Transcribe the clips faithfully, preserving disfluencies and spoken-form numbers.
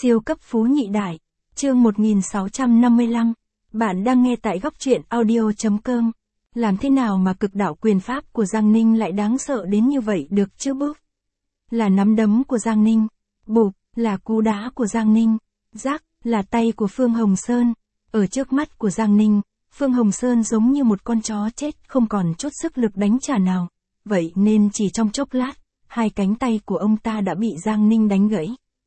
Siêu cấp phú nhị đại, chương một nghìn sáu trăm năm mươi lăm, bạn đang nghe tại góc truyện audio.com. Làm thế nào mà cực đạo quyền pháp của Giang Ninh lại đáng sợ đến như vậy được chứ búp? Là nắm đấm của Giang Ninh, bụp, là cú đá của Giang Ninh, rắc, là tay của Phương Hồng Sơn. Ở trước mắt của Giang Ninh, Phương Hồng Sơn giống như một con chó chết không còn chút sức lực đánh trả nào. Vậy nên chỉ trong chốc lát, hai cánh tay của ông ta đã bị Giang Ninh đánh gãy.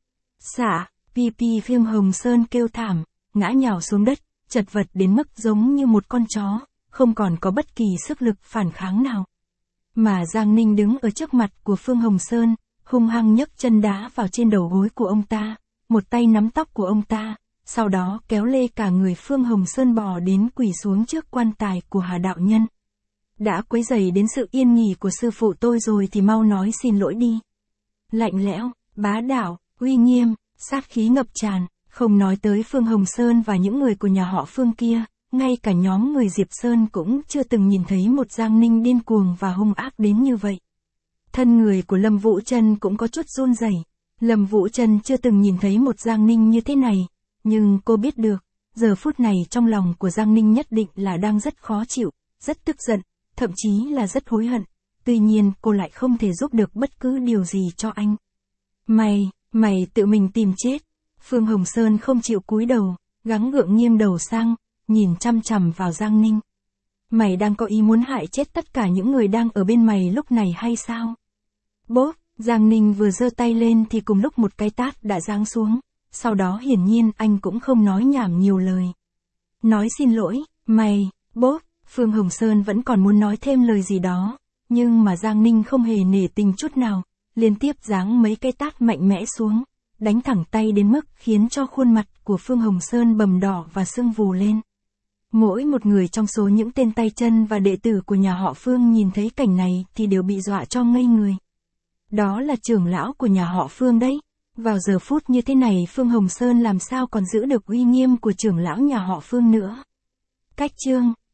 Xả, pi pi Phương Hồng Sơn kêu thảm, ngã nhào xuống đất, chật vật đến mức giống như một con chó, không còn có bất kỳ sức lực phản kháng nào. Mà Giang Ninh đứng ở trước mặt của Phương Hồng Sơn, hung hăng nhấc chân đá vào trên đầu gối của ông ta, một tay nắm tóc của ông ta, sau đó kéo lê cả người Phương Hồng Sơn bò đến quỳ xuống trước quan tài của Hà đạo nhân. Đã quấy rầy đến sự yên nghỉ của sư phụ tôi rồi thì mau nói xin lỗi đi. Lạnh lẽo, bá đạo, uy nghiêm, sát khí ngập tràn, không nói tới Phương Hồng Sơn và những người của nhà họ Phương kia, ngay cả nhóm người Diệp Sơn cũng chưa từng nhìn thấy một Giang Ninh điên cuồng và hung ác đến như vậy. Thân người của Lâm Vũ Trân cũng có chút run rẩy. Lâm Vũ Trân chưa từng nhìn thấy một Giang Ninh như thế này, nhưng cô biết được, giờ phút này trong lòng của Giang Ninh nhất định là đang rất khó chịu, rất tức giận, thậm chí là rất hối hận. Tuy nhiên cô lại không thể giúp được bất cứ điều gì cho anh. Mày, mày tự mình tìm chết. Phương Hồng Sơn không chịu cúi đầu, gắng gượng nghiêng đầu sang, nhìn chăm chằm vào Giang Ninh. Mày đang có ý muốn hại chết tất cả những người đang ở bên mày lúc này hay sao? Bốp, Giang Ninh vừa giơ tay lên thì cùng lúc một cái tát đã giáng xuống, sau đó hiển nhiên anh cũng không nói nhảm nhiều lời. Nói xin lỗi, mày, bốp, Phương Hồng Sơn vẫn còn muốn nói thêm lời gì đó, nhưng mà Giang Ninh không hề nể tình chút nào, liên tiếp giáng mấy cái tát mạnh mẽ xuống, đánh thẳng tay đến mức khiến cho khuôn mặt của Phương Hồng Sơn bầm đỏ và sưng vù lên. Mỗi một người trong số những tên tay chân và đệ tử của nhà họ Phương nhìn thấy cảnh này thì đều bị dọa cho ngây người. Đó là trưởng lão của nhà họ Phương đấy. Vào giờ phút như thế này Phương Hồng Sơn làm sao còn giữ được uy nghiêm của trưởng lão nhà họ Phương nữa. Cách chương